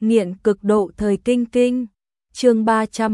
Nghiện cực độ thời kinh kinh. Chương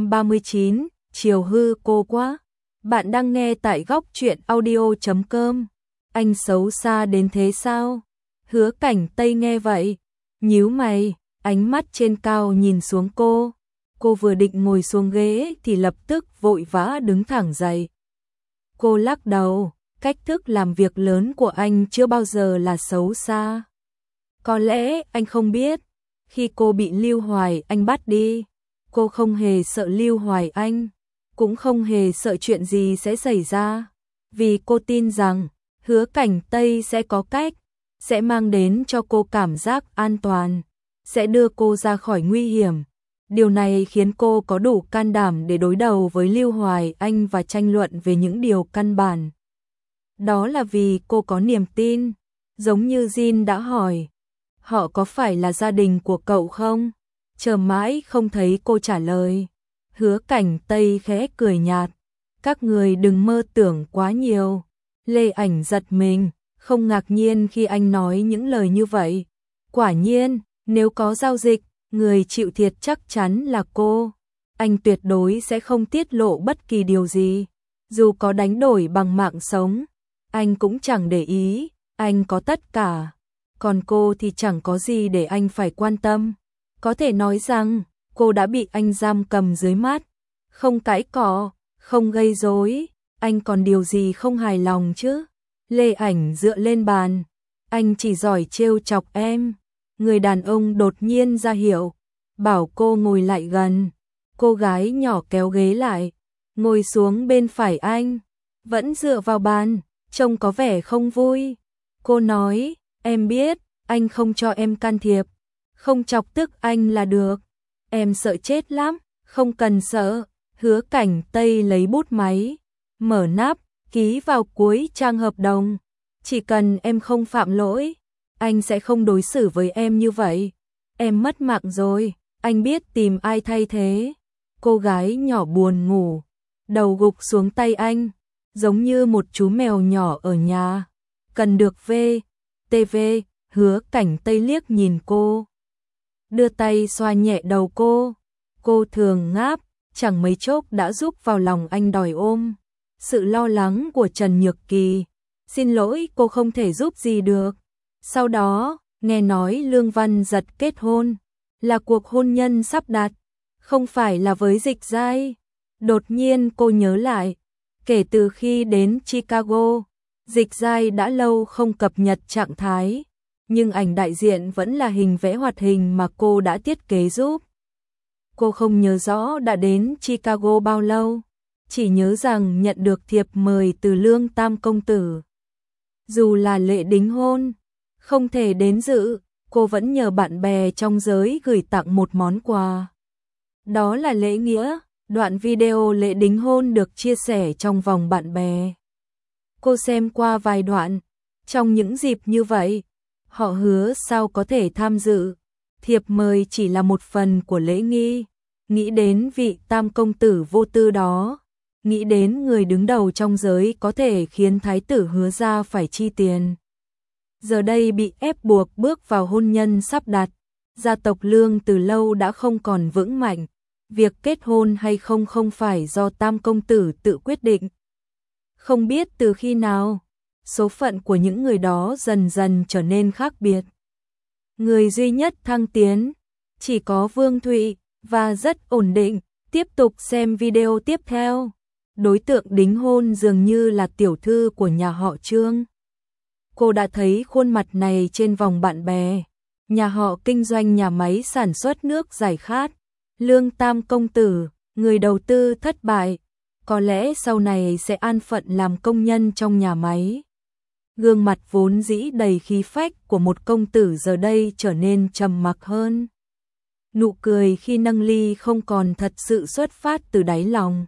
339, chiều hư cô quá. Bạn đang nghe tại góc truyện audio.com. Anh xấu xa đến thế sao? Hứa Cảnh Tây nghe vậy, nhíu mày, ánh mắt trên cao nhìn xuống cô. Cô vừa định ngồi xuống ghế thì lập tức vội vã đứng thẳng dậy. Cô lắc đầu, cách thức làm việc lớn của anh chưa bao giờ là xấu xa. Có lẽ anh không biết, khi cô bị Lưu Hoài Anh bắt đi, cô không hề sợ Lưu Hoài Anh, cũng không hề sợ chuyện gì sẽ xảy ra, vì cô tin rằng Hứa Cảnh Tây sẽ có cách, sẽ mang đến cho cô cảm giác an toàn, sẽ đưa cô ra khỏi nguy hiểm. Điều này khiến cô có đủ can đảm để đối đầu với Lưu Hoài Anh và tranh luận về những điều căn bản. Đó là vì cô có niềm tin, giống như Jin đã hỏi, họ có phải là gia đình của cậu không? Chờ mãi không thấy cô trả lời. Hứa Cảnh Tây khẽ cười nhạt, các người đừng mơ tưởng quá nhiều. Lê Ảnh giật mình, không ngạc nhiên khi anh nói những lời như vậy. Quả nhiên, nếu có giao dịch, người chịu thiệt chắc chắn là cô. Anh tuyệt đối sẽ không tiết lộ bất kỳ điều gì. Dù có đánh đổi bằng mạng sống, anh cũng chẳng để ý, anh có tất cả. Còn cô thì chẳng có gì để anh phải quan tâm. Có thể nói rằng, cô đã bị anh giam cầm dưới mắt. Không cãi cọ, không gây rối, anh còn điều gì không hài lòng chứ? Lê Ảnh dựa lên bàn, anh chỉ giỏi trêu chọc em. Người đàn ông đột nhiên ra hiệu, bảo cô ngồi lại gần. Cô gái nhỏ kéo ghế lại, ngồi xuống bên phải anh, vẫn dựa vào bàn, trông có vẻ không vui. Cô nói, em biết, anh không cho em can thiệp, không chọc tức anh là được. Em sợ chết lắm, không cần sợ. Hứa Cảnh Tây lấy bút máy, mở nắp, ký vào cuối trang hợp đồng. Chỉ cần em không phạm lỗi, anh sẽ không đối xử với em như vậy. Em mất mạng rồi, anh biết tìm ai thay thế. Cô gái nhỏ buồn ngủ, đầu gục xuống tay anh, giống như một chú mèo nhỏ ở nhà. Cần được TV. Hứa Cảnh Tây liếc nhìn cô, đưa tay xoa nhẹ đầu cô. Cô thường ngáp, chẳng mấy chốc đã rúc vào lòng anh đòi ôm. Sự lo lắng của Trần Nhược Kỳ, xin lỗi cô không thể giúp gì được. Sau đó, nghe nói Lương Văn Giật kết hôn, là cuộc hôn nhân sắp đặt, không phải là với Dịch Giai. Đột nhiên cô nhớ lại, kể từ khi đến Chicago, Dịch Giai đã lâu không cập nhật trạng thái, nhưng ảnh đại diện vẫn là hình vẽ hoạt hình mà cô đã thiết kế giúp. Cô không nhớ rõ đã đến Chicago bao lâu, chỉ nhớ rằng nhận được thiệp mời từ Lương Tam công tử. Dù là lễ đính hôn, không thể đến dự, cô vẫn nhờ bạn bè trong giới gửi tặng một món quà. Đó là lễ nghĩa. Đoạn video lễ đính hôn được chia sẻ trong vòng bạn bè. Cô xem qua vài đoạn, trong những dịp như vậy, họ hứa sao có thể tham dự. Thiệp mời chỉ là một phần của lễ nghi. Nghĩ đến vị Tam công tử vô tư đó, nghĩ đến người đứng đầu trong giới có thể khiến thái tử Hứa gia phải chi tiền. Giờ đây bị ép buộc bước vào hôn nhân sắp đặt, gia tộc Lương từ lâu đã không còn vững mạnh. Việc kết hôn hay không không phải do Tam công tử tự quyết định. Không biết từ khi nào, số phận của những người đó dần dần trở nên khác biệt. Người duy nhất thăng tiến chỉ có Vương Thụy, và rất ổn định. Tiếp tục xem video tiếp theo. Đối tượng đính hôn dường như là tiểu thư của nhà họ Trương. Cô đã thấy khuôn mặt này trên vòng bạn bè. Nhà họ kinh doanh nhà máy sản xuất nước giải khát. Lương Tam công tử, người đầu tư thất bại, có lẽ sau này sẽ an phận làm công nhân trong nhà máy. Gương mặt vốn dĩ đầy khí phách của một công tử giờ đây trở nên trầm mặc hơn. Nụ cười khi nâng ly không còn thật sự xuất phát từ đáy lòng.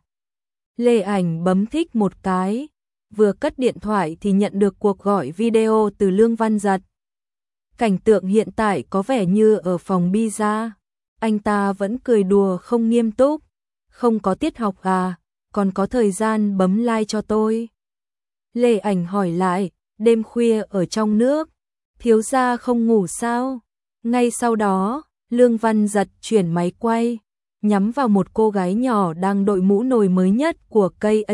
Lê Ảnh bấm thích một cái, vừa cất điện thoại thì nhận được cuộc gọi video từ Lương Văn Giật. Cảnh tượng hiện tại có vẻ như ở phòng pizza. Anh ta vẫn cười đùa không nghiêm túc. Không có tiết học à, còn có thời gian bấm like cho tôi. Lê Ảnh hỏi lại, đêm khuya ở trong nước, thiếu gia không ngủ sao? Ngay sau đó, Lương Văn Giật chuyển máy quay, nhắm vào một cô gái nhỏ đang đội mũ nồi mới nhất của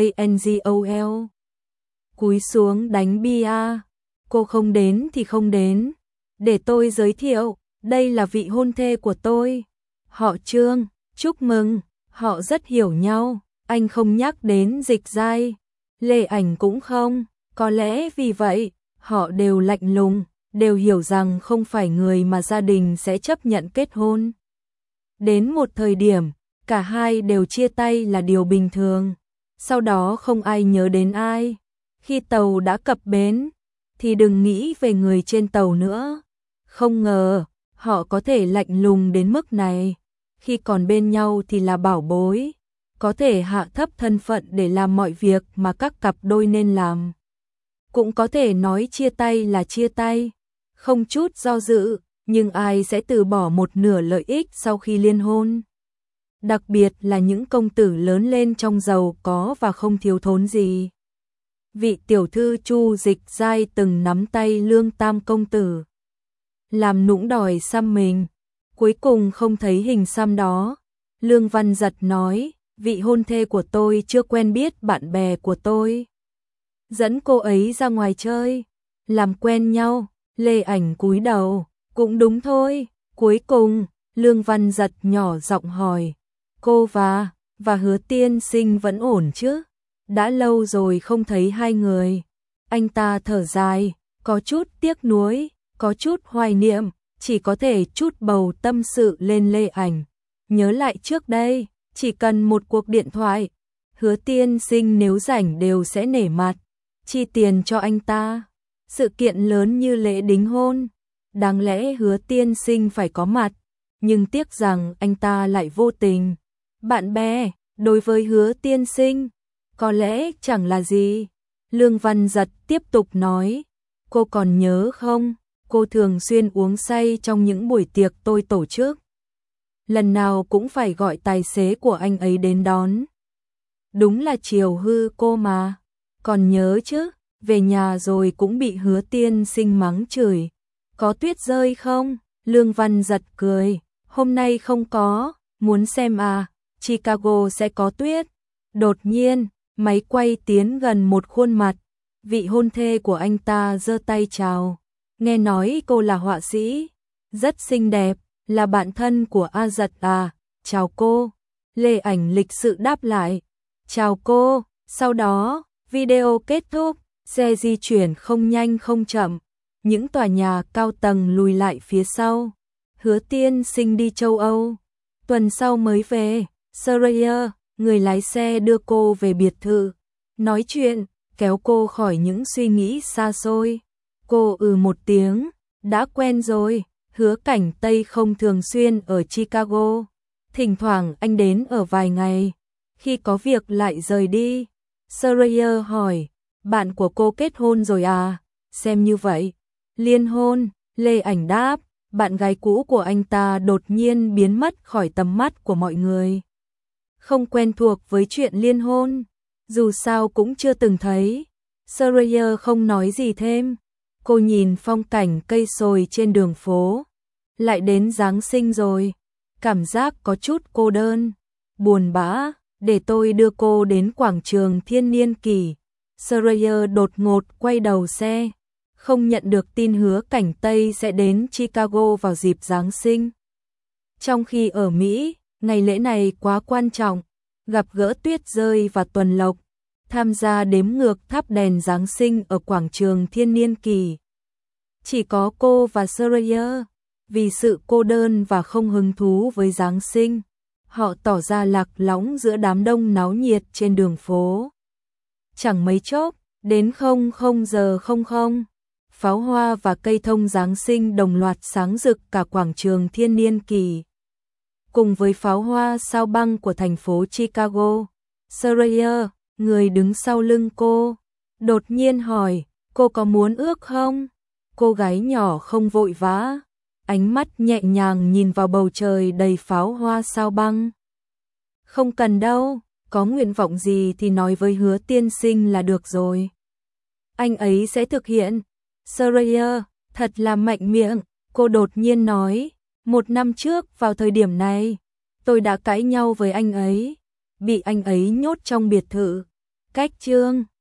KANGOL. Cúi xuống đánh bia. Cô không đến thì không đến. Để tôi giới thiệu, đây là vị hôn thê của tôi. Họ Trương, chúc mừng, họ rất hiểu nhau. Anh không nhắc đến Dịch Giai, Lê Ảnh cũng không, có lẽ vì vậy, họ đều lạnh lùng, đều hiểu rằng không phải người mà gia đình sẽ chấp nhận kết hôn. Đến một thời điểm, cả hai đều chia tay là điều bình thường, sau đó không ai nhớ đến ai. Khi tàu đã cập bến, thì đừng nghĩ về người trên tàu nữa. Không ngờ, họ có thể lạnh lùng đến mức này. Khi còn bên nhau thì là bảo bối, có thể hạ thấp thân phận để làm mọi việc mà các cặp đôi nên làm. Cũng có thể nói chia tay là chia tay, không chút do dự, nhưng ai sẽ từ bỏ một nửa lợi ích sau khi liên hôn. Đặc biệt là những công tử lớn lên trong giàu có và không thiếu thốn gì. Vị tiểu thư Chu Dịch Giai từng nắm tay Lương Tam công tử, làm nũng đòi xăm mình, cuối cùng không thấy hình xăm đó. Lương Văn Giật nói, vị hôn thê của tôi chưa quen biết bạn bè của tôi, dẫn cô ấy ra ngoài chơi, làm quen nhau. Lê Ảnh cúi đầu, cũng đúng thôi. Cuối cùng, Lương Văn Giật nhỏ giọng hỏi, cô và Hứa tiên sinh vẫn ổn chứ? Đã lâu rồi không thấy hai người. Anh ta thở dài, có chút tiếc nuối, có chút hoài niệm, chỉ có thể chút bầu tâm sự lên Lê Ảnh. Nhớ lại trước đây, chỉ cần một cuộc điện thoại, Hứa tiên sinh nếu rảnh đều sẽ nể mặt, chi tiền cho anh ta. Sự kiện lớn như lễ đính hôn, đáng lẽ Hứa tiên sinh phải có mặt, nhưng tiếc rằng anh ta lại vô tình. Bạn bè, đối với Hứa tiên sinh, có lẽ chẳng là gì. Lương Văn Giật tiếp tục nói, cô còn nhớ không, cô thường xuyên uống say trong những buổi tiệc tôi tổ chức. Lần nào cũng phải gọi tài xế của anh ấy đến đón. Đúng là chiều hư cô mà, còn nhớ chứ, về nhà rồi cũng bị Hứa tiên sinh mắng chửi. Có tuyết rơi không? Lương Văn Giật cười, hôm nay không có, muốn xem à, Chicago sẽ có tuyết. Đột nhiên, máy quay tiến gần một khuôn mặt, vị hôn thê của anh ta giơ tay chào. Nghe nói cô là họa sĩ, rất xinh đẹp, là bạn thân của A Giật à, chào cô. Lê Ảnh lịch sự đáp lại, chào cô. Sau đó, video kết thúc, xe di chuyển không nhanh không chậm, những tòa nhà cao tầng lùi lại phía sau. Hứa tiên sinh đi châu Âu, tuần sau mới về. Soraya, người lái xe đưa cô về biệt thự, nói chuyện, kéo cô khỏi những suy nghĩ xa xôi. Cô một tiếng, đã quen rồi. Hứa Cảnh Tây không thường xuyên ở Chicago, thỉnh thoảng anh đến ở vài ngày, khi có việc lại rời đi. Soraya hỏi, bạn của cô kết hôn rồi à? Xem như vậy. Liên hôn, Lê Ảnh đáp, bạn gái cũ của anh ta đột nhiên biến mất khỏi tầm mắt của mọi người. Không quen thuộc với chuyện liên hôn, dù sao cũng chưa từng thấy. Soraya không nói gì thêm. Cô nhìn phong cảnh cây sồi trên đường phố. Lại đến Giáng sinh rồi, cảm giác có chút cô đơn, buồn bã. Để tôi đưa cô đến quảng trường Thiên Niên Kỳ. Soraya đột ngột quay đầu xe, không nhận được tin Hứa Cảnh Tây sẽ đến Chicago vào dịp Giáng sinh. Trong khi ở Mỹ, ngày lễ này quá quan trọng, gặp gỡ tuyết rơi và tuần lộc, tham gia đếm ngược thắp đèn Giáng sinh ở quảng trường Thiên Niên Kỳ. Chỉ có cô và Soraya, vì sự cô đơn và không hứng thú với Giáng sinh, họ tỏ ra lạc lõng giữa đám đông náo nhiệt trên đường phố. Chẳng mấy chốc, đến 00:00, pháo hoa và cây thông Giáng sinh đồng loạt sáng rực cả quảng trường Thiên Niên Kỳ. Cùng với pháo hoa sao băng của thành phố Chicago, Soraya, người đứng sau lưng cô, đột nhiên hỏi, cô có muốn ước không? Cô gái nhỏ không vội vã, ánh mắt nhẹ nhàng nhìn vào bầu trời đầy pháo hoa sao băng. Không cần đâu, có nguyện vọng gì thì nói với Hứa tiên sinh là được rồi. Anh ấy sẽ thực hiện. Soraya, thật là mạnh miệng, cô đột nhiên nói, 1 năm trước vào thời điểm này, tôi đã cãi nhau với anh ấy, bị anh ấy nhốt trong biệt thự. Cách chương